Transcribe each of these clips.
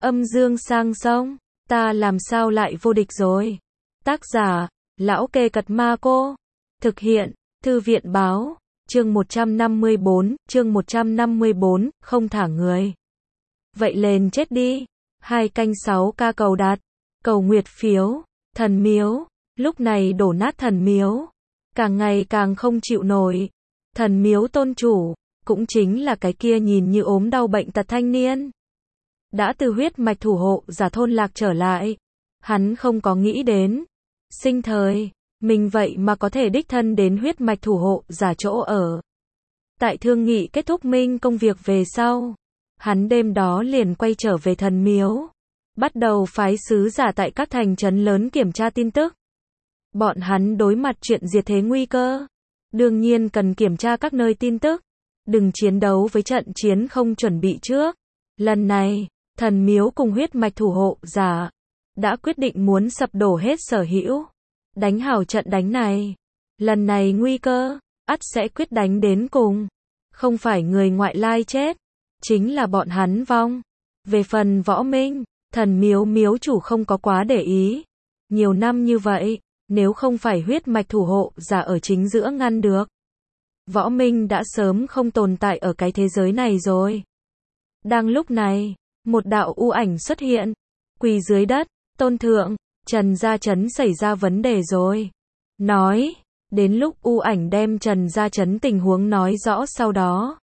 Âm dương sang sông, ta làm sao lại vô địch rồi. Tác giả, Lão Kê Cật Ma Cô. Thực hiện, Thư viện Báo. Chương 154, không thả người. Vậy lên chết đi. 2 canh 6 ca cầu đặt. Cầu nguyệt phiếu. Thần miếu. Lúc này đổ nát thần miếu. Càng ngày càng không chịu nổi. Thần miếu tôn chủ, cũng chính là cái kia nhìn như ốm đau bệnh tật thanh niên. Đã từ huyết mạch thủ hộ giả thôn lạc trở lại. Hắn không có nghĩ đến. Sinh thời, mình vậy mà có thể đích thân đến huyết mạch thủ hộ giả chỗ ở. Tại thương nghị kết thúc minh công việc về sau, hắn đêm đó liền quay trở về thần miếu. Bắt đầu phái sứ giả tại các thành trấn lớn kiểm tra tin tức. Bọn hắn đối mặt chuyện diệt thế nguy cơ. Đương nhiên cần kiểm tra các nơi tin tức. Đừng chiến đấu với trận chiến không chuẩn bị trước. Lần này, thần miếu cùng huyết mạch thủ hộ giả đã quyết định muốn sập đổ hết sở hữu. Đánh hào trận đánh này. Lần này nguy cơ, ắt sẽ quyết đánh đến cùng. Không phải người ngoại lai chết, chính là bọn hắn vong. Về phần Võ Minh, thần miếu miếu chủ không có quá để ý. Nhiều năm như vậy, nếu không phải huyết mạch thủ hộ giả ở chính giữa ngăn được, Võ Minh đã sớm không tồn tại ở cái thế giới này rồi. Đang lúc này, một đạo u ảnh xuất hiện, quỳ dưới đất, tôn thượng, Trần Gia Trấn xảy ra vấn đề rồi. Nói, đến lúc u ảnh đem Trần Gia Trấn tình huống nói rõ sau đó.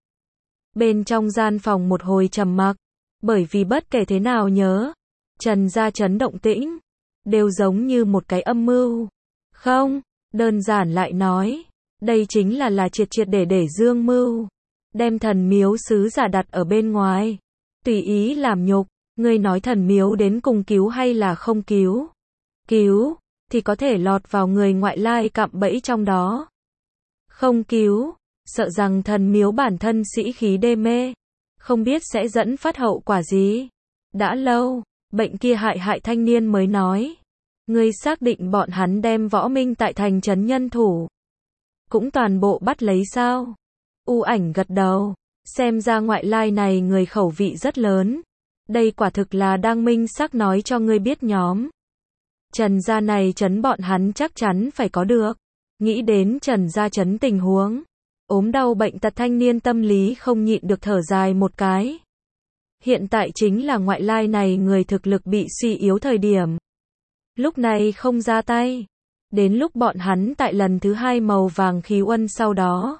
Bên trong gian phòng một hồi trầm mặc, bởi vì bất kể thế nào nhớ, Trần Gia Trấn động tĩnh, đều giống như một cái âm mưu. Không, đơn giản lại nói, đây chính là triệt triệt để dương mưu. Đem thần miếu sứ giả đặt ở bên ngoài. Tùy ý làm nhục, ngươi nói thần miếu đến cùng cứu hay là không cứu? Cứu, thì có thể lọt vào người ngoại lai cạm bẫy trong đó. Không cứu, sợ rằng thần miếu bản thân sĩ khí đê mê. Không biết sẽ dẫn phát hậu quả gì. Đã lâu, bệnh kia hại thanh niên mới nói. Ngươi xác định bọn hắn đem Võ Minh tại thành trấn nhân thủ cũng toàn bộ bắt lấy sao? U ảnh gật đầu. Xem ra ngoại lai này người khẩu vị rất lớn. Đây quả thực là đang minh xác nói cho ngươi biết nhóm Trần Gia này trấn bọn hắn chắc chắn phải có được. Nghĩ đến Trần Gia trấn tình huống, ốm đau bệnh tật thanh niên tâm lý không nhịn được thở dài một cái. Hiện tại chính là ngoại lai này người thực lực bị suy yếu thời điểm. Lúc này không ra tay. Đến lúc bọn hắn tại lần thứ 2 màu vàng khí uân sau đó.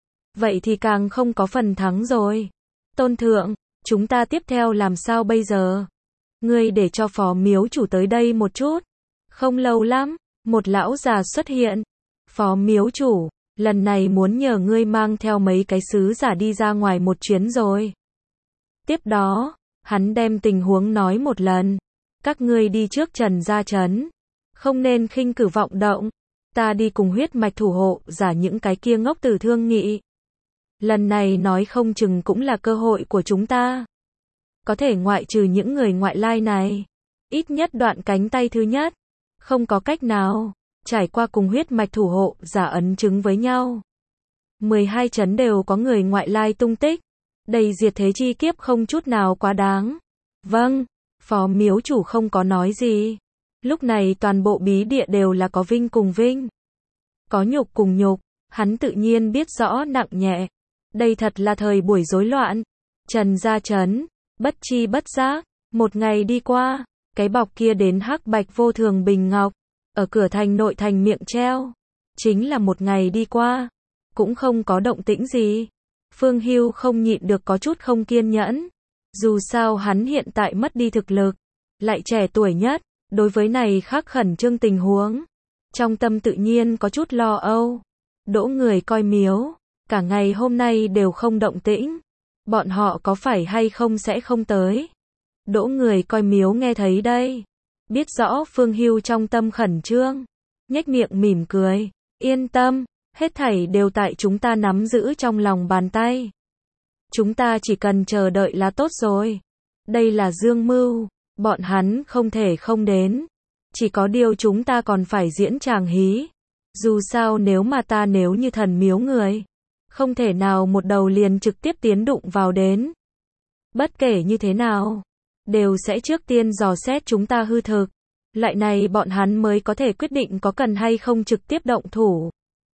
Vậy thì càng không có phần thắng rồi. Tôn thượng, chúng ta tiếp theo làm sao bây giờ? Ngươi để cho phó miếu chủ tới đây một chút. Không lâu lắm, một lão già xuất hiện. Phó miếu chủ, lần này muốn nhờ ngươi mang theo mấy cái sứ giả đi ra ngoài một chuyến rồi. Tiếp đó, hắn đem tình huống nói một lần. Các ngươi đi trước Trần Gia Trấn. Không nên khinh cử vọng động. Ta đi cùng huyết mạch thủ hộ giả những cái kia ngốc tử thương nghị. Lần này nói không chừng cũng là cơ hội của chúng ta. Có thể ngoại trừ những người ngoại lai này. Ít nhất đoạn cánh tay thứ nhất. Không có cách nào. Trải qua cùng huyết mạch thủ hộ giả ấn chứng với nhau. 12 trấn đều có người ngoại lai tung tích. Đây diệt thế chi kiếp không chút nào quá đáng. Vâng, phó miếu chủ không có nói gì. Lúc này toàn bộ bí địa đều là có vinh cùng vinh. Có nhục cùng nhục. Hắn tự nhiên biết rõ nặng nhẹ. Đây thật là thời buổi rối loạn. Trần Gia Trấn, bất chi bất giác, một ngày đi qua, cái bọc kia đến hắc bạch vô thường bình ngọc, ở cửa thành nội thành miệng treo. Chính là một ngày đi qua, cũng không có động tĩnh gì. Phương Hưu không nhịn được có chút không kiên nhẫn. Dù sao hắn hiện tại mất đi thực lực, lại trẻ tuổi nhất, đối với này khắc khẩn trương tình huống. Trong tâm tự nhiên có chút lo âu. Đỗ người coi miếu. Cả ngày hôm nay đều không động tĩnh. Bọn họ có phải hay không sẽ không tới. Đỗ người coi miếu nghe thấy đây. Biết rõ Phương Hưu trong tâm khẩn trương. Nhếch miệng mỉm cười. Yên tâm, hết thảy đều tại chúng ta nắm giữ trong lòng bàn tay. Chúng ta chỉ cần chờ đợi là tốt rồi. Đây là dương mưu. Bọn hắn không thể không đến. Chỉ có điều chúng ta còn phải diễn tràng hí. Dù sao nếu như thần miếu người. Không thể nào một đầu liền trực tiếp tiến đụng vào đến. Bất kể như thế nào, đều sẽ trước tiên dò xét chúng ta hư thực. Loại này bọn hắn mới có thể quyết định có cần hay không trực tiếp động thủ.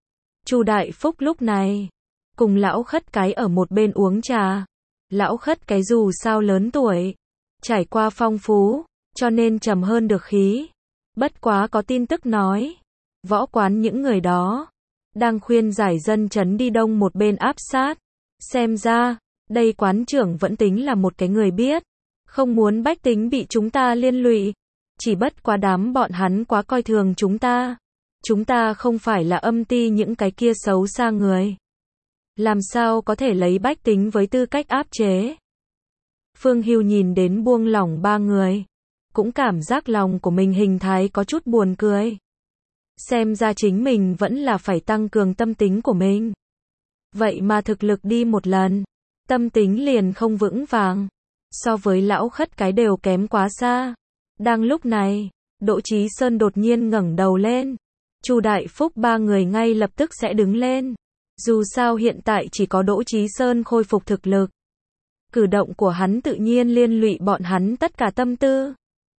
Chu Đại Phúc lúc này cùng lão khất cái ở một bên uống trà. Lão khất cái dù sao lớn tuổi, trải qua phong phú, cho nên trầm hơn được khí. Bất quá có tin tức nói, võ quán những người đó đang khuyên giải dân chấn đi đông một bên áp sát. Xem ra, đây quán trưởng vẫn tính là một cái người biết, không muốn bách tính bị chúng ta liên lụy. Chỉ bất quá đám bọn hắn quá coi thường chúng ta. Chúng ta không phải là âm ty những cái kia xấu xa người. Làm sao có thể lấy bách tính với tư cách áp chế. Phương Hưu nhìn đến buông lỏng ba người, cũng cảm giác lòng của mình hình thái có chút buồn cười. Xem ra chính mình vẫn là phải tăng cường tâm tính của mình. Vậy mà thực lực đi một lần, tâm tính liền không vững vàng. So với lão khất cái đều kém quá xa. Đang lúc này, Đỗ Chí Sơn đột nhiên ngẩng đầu lên. Chu Đại Phúc ba người ngay lập tức sẽ đứng lên. Dù sao hiện tại chỉ có Đỗ Chí Sơn khôi phục thực lực. Cử động của hắn tự nhiên liên lụy bọn hắn tất cả tâm tư.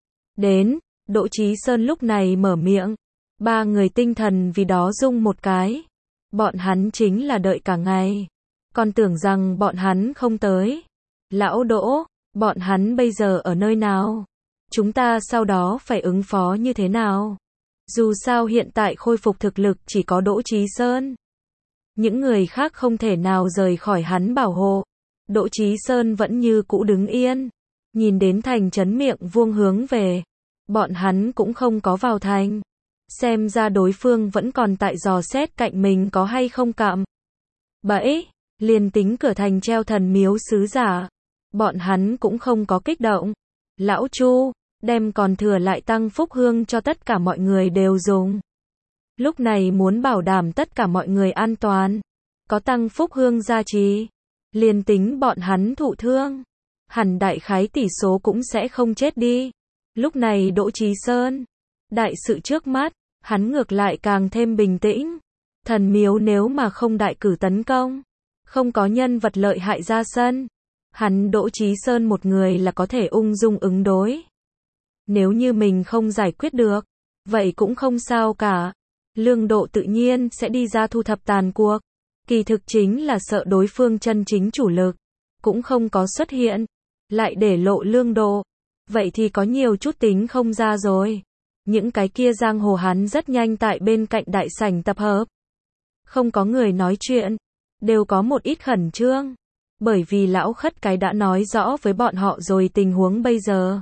Đến, Đỗ Chí Sơn lúc này mở miệng. Ba người tinh thần vì đó rung một cái. Bọn hắn chính là đợi cả ngày. Còn tưởng rằng bọn hắn không tới. Lão Đỗ, bọn hắn bây giờ ở nơi nào? Chúng ta sau đó phải ứng phó như thế nào? Dù sao hiện tại khôi phục thực lực chỉ có Đỗ Chí Sơn. Những người khác không thể nào rời khỏi hắn bảo hộ. Đỗ Chí Sơn vẫn như cũ đứng yên. Nhìn đến thành trấn miệng vuông hướng về. Bọn hắn cũng không có vào thành. Xem ra đối phương vẫn còn tại dò xét cạnh mình có hay không cạm bẫy. Liền tính cửa thành treo thần miếu sứ giả. Bọn hắn cũng không có kích động. Lão Chu, đem còn thừa lại tăng phúc hương cho tất cả mọi người đều dùng. Lúc này muốn bảo đảm tất cả mọi người an toàn. Có tăng phúc hương gia trì. Liền tính bọn hắn thụ thương. Hẳn đại khái tỷ số cũng sẽ không chết đi. Lúc này Đỗ Chí Sơn. Đại sự trước mắt, hắn ngược lại càng thêm bình tĩnh. Thần miếu nếu mà không đại cử tấn công. Không có nhân vật lợi hại ra sân. Hắn Đỗ Chí Sơn một người là có thể ung dung ứng đối. Nếu như mình không giải quyết được, vậy cũng không sao cả. Lương Độ tự nhiên sẽ đi ra thu thập tàn cuộc. Kỳ thực chính là sợ đối phương chân chính chủ lực cũng không có xuất hiện, lại để lộ Lương Độ. Vậy thì có nhiều chút tính không ra rồi. Những cái kia giang hồ hắn rất nhanh tại bên cạnh đại sảnh tập hợp. Không có người nói chuyện, đều có một ít khẩn trương. Bởi vì lão khất cái đã nói rõ với bọn họ rồi tình huống bây giờ.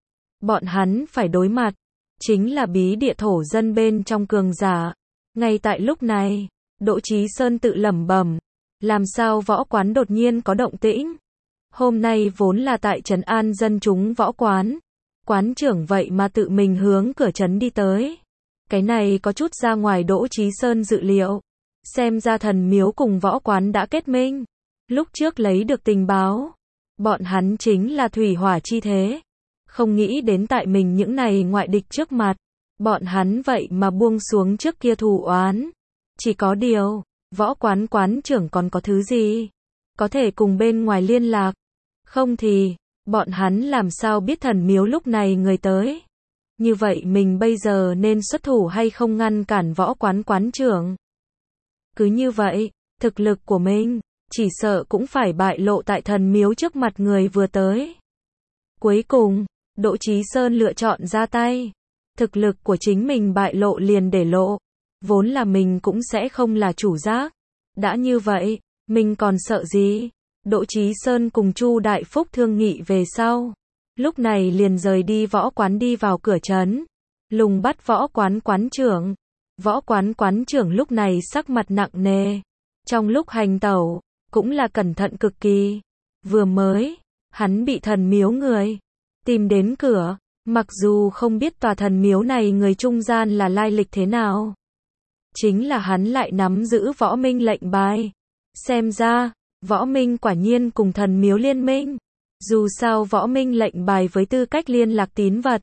Bọn hắn phải đối mặt, chính là bí địa thổ dân bên trong cường giả. Ngay tại lúc này, Đỗ Chí Sơn tự lẩm bẩm, làm sao võ quán đột nhiên có động tĩnh? Hôm nay vốn là tại trấn an dân chúng võ quán. Quán trưởng vậy mà tự mình hướng cửa trấn đi tới. Cái này có chút ra ngoài Đỗ Chí Sơn dự liệu. Xem ra thần miếu cùng võ quán đã kết minh. Lúc trước lấy được tình báo, bọn hắn chính là thủy hỏa chi thế. Không nghĩ đến tại mình những này ngoại địch trước mặt, bọn hắn vậy mà buông xuống trước kia thù oán. Chỉ có điều, võ quán quán trưởng còn có thứ gì? Có thể cùng bên ngoài liên lạc. Không thì, bọn hắn làm sao biết thần miếu lúc này người tới? Như vậy mình bây giờ nên xuất thủ hay không ngăn cản võ quán quán trưởng? Cứ như vậy, thực lực của mình chỉ sợ cũng phải bại lộ tại thần miếu trước mặt người vừa tới. Cuối cùng, Đỗ Chí Sơn lựa chọn ra tay. Thực lực của chính mình bại lộ liền để lộ. Vốn là mình cũng sẽ không là chủ giác. Đã như vậy, mình còn sợ gì? Đỗ Chí Sơn cùng Chu Đại Phúc thương nghị về sau. Lúc này liền rời đi võ quán đi vào cửa trấn. Lùng bắt võ quán quán trưởng. Võ quán quán trưởng lúc này sắc mặt nặng nề. Trong lúc hành tẩu, cũng là cẩn thận cực kỳ. Vừa mới, hắn bị thần miếu người tìm đến cửa. Mặc dù không biết tòa thần miếu này người trung gian là lai lịch thế nào. Chính là hắn lại nắm giữ võ minh lệnh bài. Xem ra, võ minh quả nhiên cùng thần miếu liên minh. Dù sao võ minh lệnh bài với tư cách liên lạc tín vật.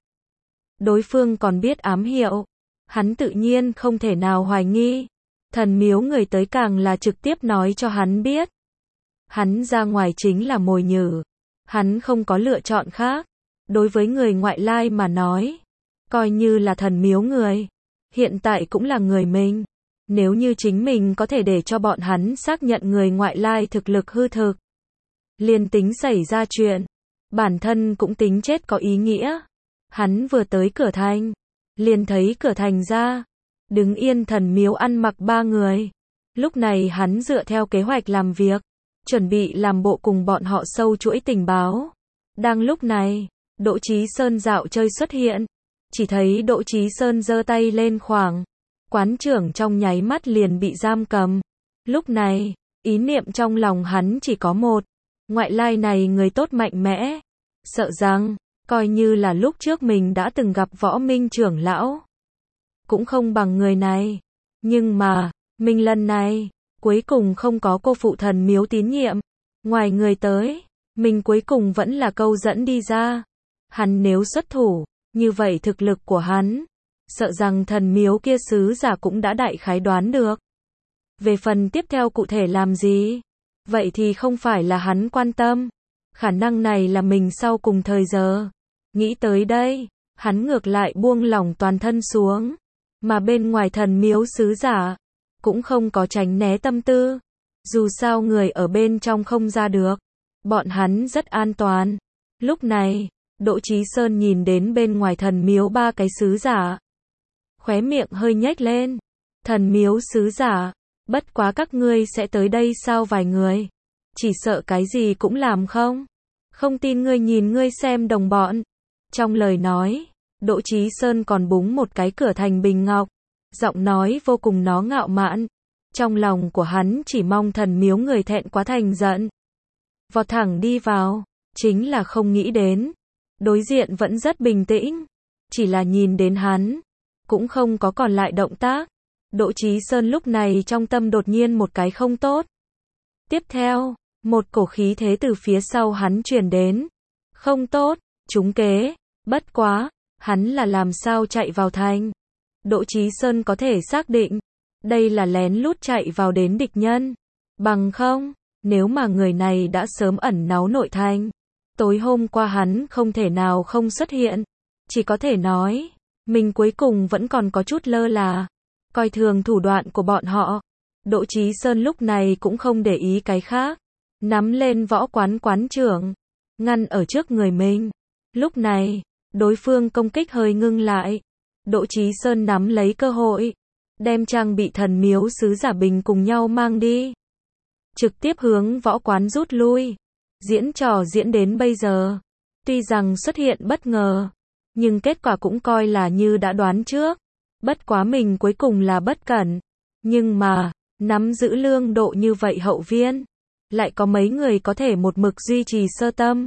Đối phương còn biết ám hiệu. Hắn tự nhiên không thể nào hoài nghi. Thần miếu người tới càng là trực tiếp nói cho hắn biết. Hắn ra ngoài chính là mồi nhử. Hắn không có lựa chọn khác. đối với người ngoại lai mà nói, coi như là thần miếu người, hiện tại cũng là người mình. Nếu như chính mình có thể để cho bọn hắn xác nhận người ngoại lai thực lực hư thực, liền tính xảy ra chuyện, bản thân cũng tính chết có ý nghĩa. Hắn vừa tới cửa thành, liền thấy cửa thành ra, đứng yên thần miếu ăn mặc 3 người. Lúc này hắn dựa theo kế hoạch làm việc, chuẩn bị làm bộ cùng bọn họ sâu chuỗi tình báo. Đang lúc này, Đỗ Chí Sơn dạo chơi xuất hiện, chỉ thấy Đỗ Chí Sơn giơ tay lên khoảng, quán trưởng trong nháy mắt liền bị giam cầm. Lúc này, ý niệm trong lòng hắn chỉ có một, ngoại lai này người tốt mạnh mẽ, sợ rằng, coi như là lúc trước mình đã từng gặp Võ Minh trưởng lão, cũng không bằng người này. Nhưng mà, mình lần này, cuối cùng không có cô phụ thần miếu tín nhiệm. Ngoài người tới, mình cuối cùng vẫn là câu dẫn đi ra. Hắn nếu xuất thủ, như vậy thực lực của hắn, sợ rằng thần miếu kia sứ giả cũng đã đại khái đoán được. Về phần tiếp theo cụ thể làm gì, vậy thì không phải là hắn quan tâm. Khả năng này là mình sau cùng thời giờ. Nghĩ tới đây, hắn ngược lại buông lỏng toàn thân xuống. Mà bên ngoài thần miếu sứ giả, cũng không có tránh né tâm tư. Dù sao người ở bên trong không ra được, bọn hắn rất an toàn. Lúc này, Đỗ Chí Sơn nhìn đến bên ngoài thần miếu 3 cái sứ giả, khóe miệng hơi nhếch lên. Thần miếu sứ giả, bất quá các ngươi sẽ tới đây sao vài người? Chỉ sợ cái gì cũng làm không? Không tin ngươi nhìn ngươi xem đồng bọn. Trong lời nói, Đỗ Chí Sơn còn búng một cái cửa thành bình ngọc, giọng nói vô cùng nó ngạo mạn. Trong lòng của hắn chỉ mong thần miếu người thẹn quá thành giận, vọt thẳng đi vào, chính là không nghĩ đến, đối diện vẫn rất bình tĩnh, chỉ là nhìn đến hắn, cũng không có còn lại động tác. Đỗ Chí Sơn lúc này trong tâm đột nhiên một cái không tốt. Tiếp theo, một cổ khí thế từ phía sau hắn truyền đến. Không tốt, trúng kế, bất quá, hắn là làm sao chạy vào thành. Đỗ Chí Sơn có thể xác định, đây là lén lút chạy vào đến địch nhân. Bằng không, nếu mà người này đã sớm ẩn náu nội thành, tối hôm qua hắn không thể nào không xuất hiện. Chỉ có thể nói, mình cuối cùng vẫn còn có chút lơ là, coi thường thủ đoạn của bọn họ. Đỗ Chí Sơn lúc này cũng không để ý cái khác, nắm lên võ quán quán trưởng, ngăn ở trước người mình. Lúc này, đối phương công kích hơi ngưng lại. Đỗ Chí Sơn nắm lấy cơ hội, đem trang bị thần miếu sứ giả bình cùng nhau mang đi, trực tiếp hướng võ quán rút lui. Diễn trò diễn đến bây giờ, tuy rằng xuất hiện bất ngờ, nhưng kết quả cũng coi là như đã đoán trước. Bất quá mình cuối cùng là bất cẩn, nhưng mà, nắm giữ lương độ như vậy hậu viên, lại có mấy người có thể một mực duy trì sơ tâm.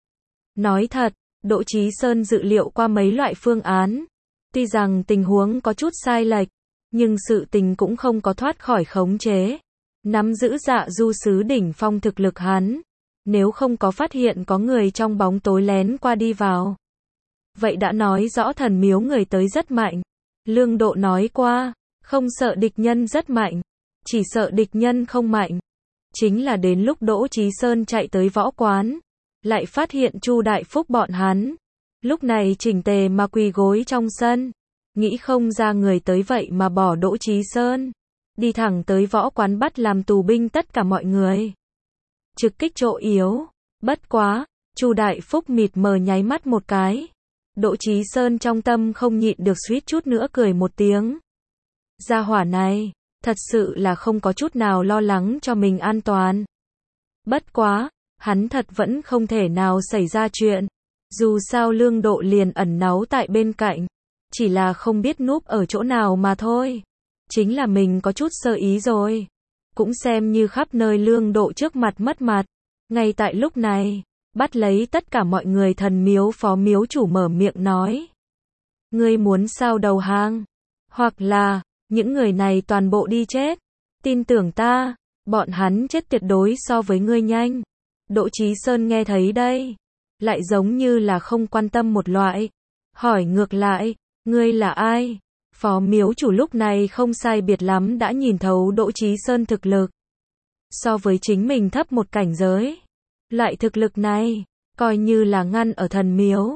Nói thật, Đỗ Chí Sơn dự liệu qua mấy loại phương án, tuy rằng tình huống có chút sai lệch, nhưng sự tình cũng không có thoát khỏi khống chế. Nắm giữ Dạ Du sứ đỉnh phong thực lực hắn, nếu không có phát hiện có người trong bóng tối lén qua đi vào, vậy đã nói rõ thần miếu người tới rất mạnh. Lương Độ nói qua, không sợ địch nhân rất mạnh, chỉ sợ địch nhân không mạnh. Chính là đến lúc Đỗ Chí Sơn chạy tới võ quán, lại phát hiện Chu Đại Phúc bọn hắn, lúc này chỉnh tề mà quỳ gối trong sân, nghĩ không ra người tới vậy mà bỏ Đỗ Chí Sơn, đi thẳng tới võ quán bắt làm tù binh tất cả mọi người. Trực kích chỗ yếu, bất quá, Chu Đại Phúc mịt mờ nháy mắt một cái. Đỗ Chí Sơn trong tâm không nhịn được suýt chút nữa cười một tiếng. Gia hỏa này, thật sự là không có chút nào lo lắng cho mình an toàn. Bất quá, hắn thật vẫn không thể nào xảy ra chuyện. Dù sao Lương Độ liền ẩn náu tại bên cạnh, chỉ là không biết núp ở chỗ nào mà thôi. Chính là mình có chút sơ ý rồi. Cũng xem như khắp nơi Lương Độ trước mặt mất mặt. Ngay tại lúc này, bắt lấy tất cả mọi người thần miếu phó miếu chủ mở miệng nói. Ngươi muốn sao đầu hàng? Hoặc là, những người này toàn bộ đi chết. Tin tưởng ta, bọn hắn chết tuyệt đối so với ngươi nhanh. Đỗ Chí Sơn nghe thấy đây, lại giống như là không quan tâm một loại. Hỏi ngược lại, ngươi là ai? Phó miếu chủ lúc này không sai biệt lắm đã nhìn thấu Đỗ Chí Sơn thực lực. So với chính mình thấp một cảnh giới. Loại thực lực này, coi như là ngăn ở thần miếu,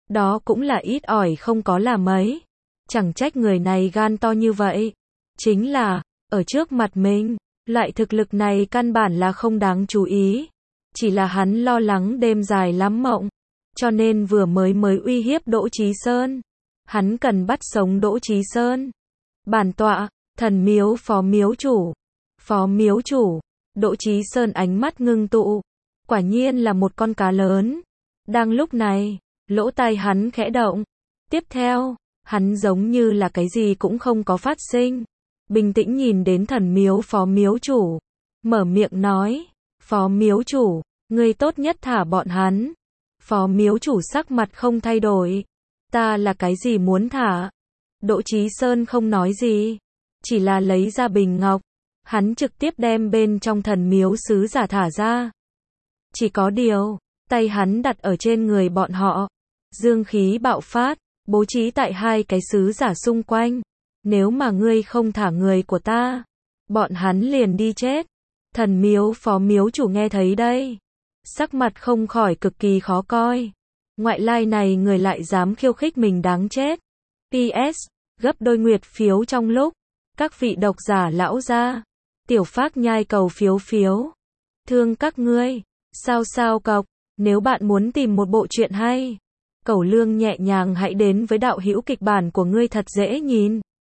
Đó cũng là ít ỏi không có là mấy. Chẳng trách người này gan to như vậy. Chính là, ở trước mặt mình, loại thực lực này căn bản là không đáng chú ý. Chỉ là hắn lo lắng đêm dài lắm mộng. Cho nên vừa mới uy hiếp Đỗ Chí Sơn. Hắn cần bắt sống Đỗ Chí Sơn. Bản tọa, thần miếu phó miếu chủ. Phó miếu chủ, Đỗ Chí Sơn ánh mắt ngưng tụ. Quả nhiên là một con cá lớn. Đang lúc này, lỗ tai hắn khẽ động. Tiếp theo, hắn giống như là cái gì cũng không có phát sinh. Bình tĩnh nhìn đến thần miếu phó miếu chủ. Mở miệng nói, phó miếu chủ, ngươi tốt nhất thả bọn hắn. Phó miếu chủ sắc mặt không thay đổi. Ta là cái gì muốn thả? Đỗ Chí Sơn không nói gì. Chỉ là lấy ra bình ngọc. Hắn trực tiếp đem bên trong thần miếu sứ giả thả ra. Chỉ có điều, tay hắn đặt ở trên người bọn họ. Dương khí bạo phát, bố trí tại hai cái sứ giả xung quanh. Nếu mà ngươi không thả người của ta, bọn hắn liền đi chết. Thần miếu phó miếu chủ nghe thấy đây. Sắc mặt không khỏi cực kỳ khó coi. Ngoại lai này người lại dám khiêu khích mình đáng chết. PS, gấp đôi nguyệt phiếu trong lúc. Các vị độc giả lão gia. Tiểu Phác Nhai cầu phiếu. Thương các ngươi. Sao cọc. Nếu bạn muốn tìm một bộ truyện hay, Cẩu Lương nhẹ nhàng hãy đến với đạo hữu kịch bản của ngươi thật dễ nhìn.